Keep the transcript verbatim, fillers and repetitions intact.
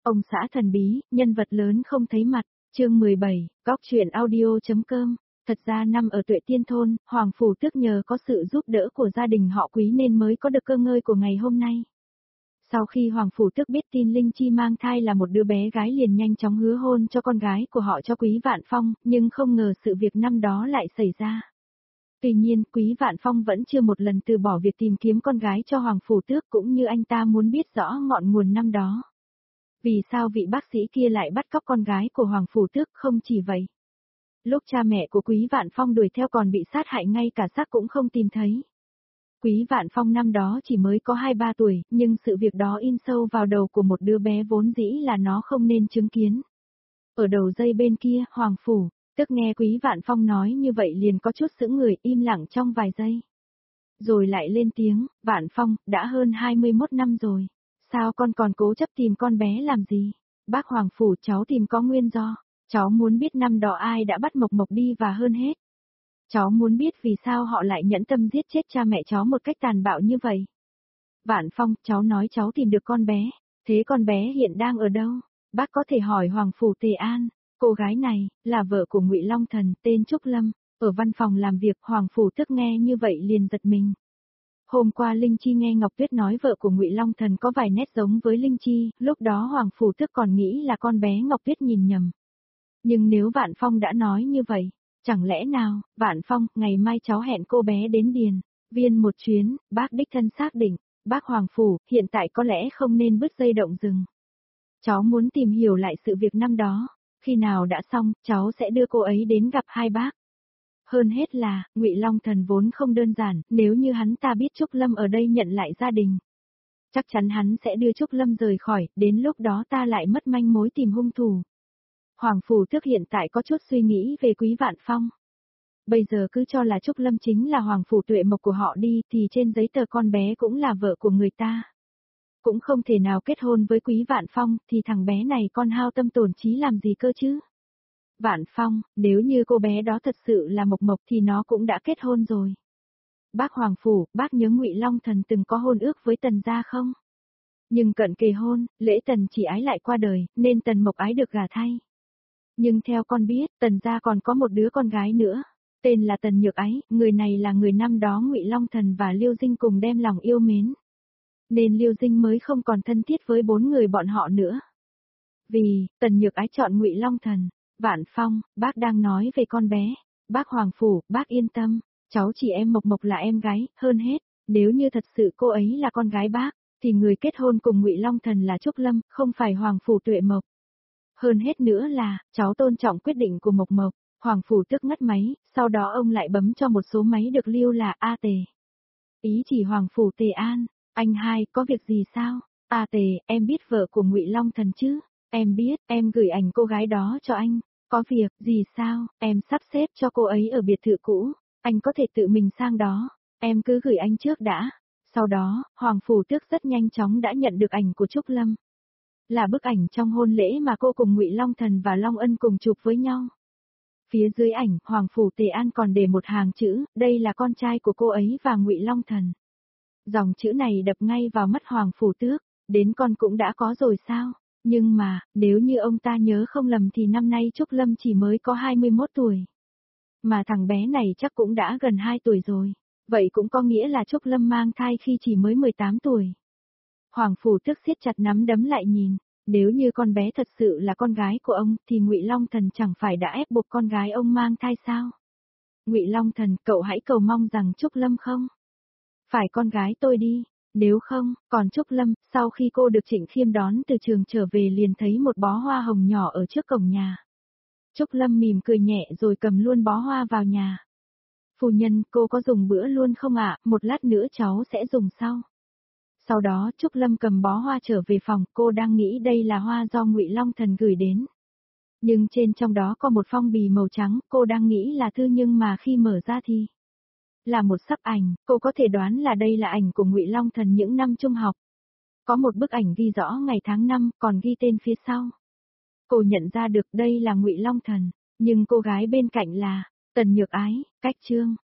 Ông xã thần bí, nhân vật lớn không thấy mặt, chương mười bảy, góc truyện audio.com. Thật ra năm ở Tuệ Tiên Thôn, Hoàng Phủ Tước nhờ có sự giúp đỡ của gia đình họ Quý nên mới có được cơ ngơi của ngày hôm nay. Sau khi Hoàng Phủ Tước biết tin Linh Chi mang thai là một đứa bé gái liền nhanh chóng hứa hôn cho con gái của họ cho Quý Vạn Phong, nhưng không ngờ sự việc năm đó lại xảy ra. Tuy nhiên, Quý Vạn Phong vẫn chưa một lần từ bỏ việc tìm kiếm con gái cho Hoàng Phủ Tước cũng như anh ta muốn biết rõ ngọn nguồn năm đó. Vì sao vị bác sĩ kia lại bắt cóc con gái của Hoàng Phủ Tước? Không chỉ vậy. Lúc cha mẹ của Quý Vạn Phong đuổi theo còn bị sát hại, ngay cả xác cũng không tìm thấy. Quý Vạn Phong năm đó chỉ mới có hai ba tuổi, nhưng sự việc đó in sâu vào đầu của một đứa bé vốn dĩ là nó không nên chứng kiến. Ở đầu dây bên kia, Hoàng Phủ Tước nghe Quý Vạn Phong nói như vậy liền có chút sững người, im lặng trong vài giây. Rồi lại lên tiếng, Vạn Phong, đã hơn hai mươi mốt năm rồi. Sao con còn cố chấp tìm con bé làm gì? Bác Hoàng Phủ, cháu tìm có nguyên do. Cháu muốn biết năm đó ai đã bắt Mộc Mộc đi, và hơn hết, cháu muốn biết vì sao họ lại nhẫn tâm giết chết cha mẹ cháu một cách tàn bạo như vậy. Vạn Phong, cháu nói cháu tìm được con bé, thế con bé hiện đang ở đâu? Bác có thể hỏi Hoàng Phủ Tề An, cô gái này, là vợ của Ngụy Long Thần, tên Trúc Lâm, ở văn phòng làm việc. Hoàng Phủ Tước nghe như vậy liền giật mình. Hôm qua Linh Chi nghe Ngọc Tuyết nói vợ của Ngụy Long Thần có vài nét giống với Linh Chi, lúc đó Hoàng Phủ Tước còn nghĩ là con bé Ngọc Tuyết nhìn nhầm. Nhưng nếu Vạn Phong đã nói như vậy, chẳng lẽ nào, Vạn Phong, ngày mai cháu hẹn cô bé đến Điền Viên một chuyến, bác đích thân xác định, bác Hoàng Phủ, hiện tại có lẽ không nên bứt dây động rừng. Cháu muốn tìm hiểu lại sự việc năm đó, khi nào đã xong, cháu sẽ đưa cô ấy đến gặp hai bác. Hơn hết là, Ngụy Long Thần vốn không đơn giản, nếu như hắn ta biết Trúc Lâm ở đây nhận lại gia đình, chắc chắn hắn sẽ đưa Trúc Lâm rời khỏi, đến lúc đó ta lại mất manh mối tìm hung thủ. Hoàng Phủ Tước hiện tại có chút suy nghĩ về Quý Vạn Phong. Bây giờ cứ cho là Trúc Lâm chính là Hoàng Phủ Tuệ Mộc của họ đi, thì trên giấy tờ con bé cũng là vợ của người ta. Cũng không thể nào kết hôn với Quý Vạn Phong, thì thằng bé này con hao tâm tổn trí làm gì cơ chứ? Vạn Phong, nếu như cô bé đó thật sự là Mộc Mộc thì nó cũng đã kết hôn rồi. Bác Hoàng Phủ, bác nhớ Ngụy Long Thần từng có hôn ước với Tần gia không? Nhưng cận kề hôn, Lễ Tần Chỉ Ái lại qua đời, nên Tần Mộc Ái được gả thay. Nhưng theo con biết, Tần gia còn có một đứa con gái nữa, tên là Tần Nhược Ái, người này là người năm đó Ngụy Long Thần và Liêu Dinh cùng đem lòng yêu mến. Nên Liêu Dinh mới không còn thân thiết với bốn người bọn họ nữa. Vì, Tần Nhược Ái chọn Ngụy Long Thần. Vạn Phong, bác đang nói về con bé. Bác Hoàng Phủ, bác yên tâm, cháu chỉ em Mộc Mộc là em gái, hơn hết, nếu như thật sự cô ấy là con gái bác, thì người kết hôn cùng Ngụy Long Thần là Trúc Lâm, không phải Hoàng Phủ Tuệ Mộc. Hơn hết nữa là, cháu tôn trọng quyết định của Mộc Mộc. Hoàng Phủ Tước ngắt máy, sau đó ông lại bấm cho một số máy được lưu là A Tề. Ý chỉ Hoàng Phủ Tề An, anh hai, có việc gì sao? A Tề, em biết vợ của Ngụy Long Thần chứ? Em biết, em gửi ảnh cô gái đó cho anh. Có việc gì sao? Em sắp xếp cho cô ấy ở biệt thự cũ, anh có thể tự mình sang đó, em cứ gửi anh trước đã. Sau đó, Hoàng Phủ Tước rất nhanh chóng đã nhận được ảnh của Trúc Lâm. Là bức ảnh trong hôn lễ mà cô cùng Ngụy Long Thần và Long Ân cùng chụp với nhau. Phía dưới ảnh, Hoàng Phủ Tề An còn để một hàng chữ, đây là con trai của cô ấy và Ngụy Long Thần. Dòng chữ này đập ngay vào mắt Hoàng Phủ Tước, đến con cũng đã có rồi sao? Nhưng mà, nếu như ông ta nhớ không lầm thì năm nay Trúc Lâm chỉ mới có hai mươi mốt tuổi. Mà thằng bé này chắc cũng đã gần hai tuổi rồi. Vậy cũng có nghĩa là Trúc Lâm mang thai khi chỉ mới mười tám tuổi. Hoàng Phủ Tước siết chặt nắm đấm lại nhìn. Nếu như con bé thật sự là con gái của ông thì Ngụy Long Thần chẳng phải đã ép buộc con gái ông mang thai sao? Ngụy Long Thần, cậu hãy cầu mong rằng Trúc Lâm không phải con gái tôi đi. Nếu không, còn Trúc Lâm, sau khi cô được Trịnh Khiêm đón từ trường trở về liền thấy một bó hoa hồng nhỏ ở trước cổng nhà. Trúc Lâm mỉm cười nhẹ rồi cầm luôn bó hoa vào nhà. Phu nhân, cô có dùng bữa luôn không ạ? Một lát nữa cháu sẽ dùng sau. Sau đó Trúc Lâm cầm bó hoa trở về phòng, cô đang nghĩ đây là hoa do Ngụy Long Thần gửi đến. Nhưng trên trong đó có một phong bì màu trắng, cô đang nghĩ là thư nhưng mà khi mở ra thì là một sấp ảnh, cô có thể đoán là đây là ảnh của Ngụy Long Thần những năm trung học. Có một bức ảnh ghi rõ ngày tháng năm, còn ghi tên phía sau. Cô nhận ra được đây là Ngụy Long Thần, nhưng cô gái bên cạnh là Tần Nhược Ái. Cách chương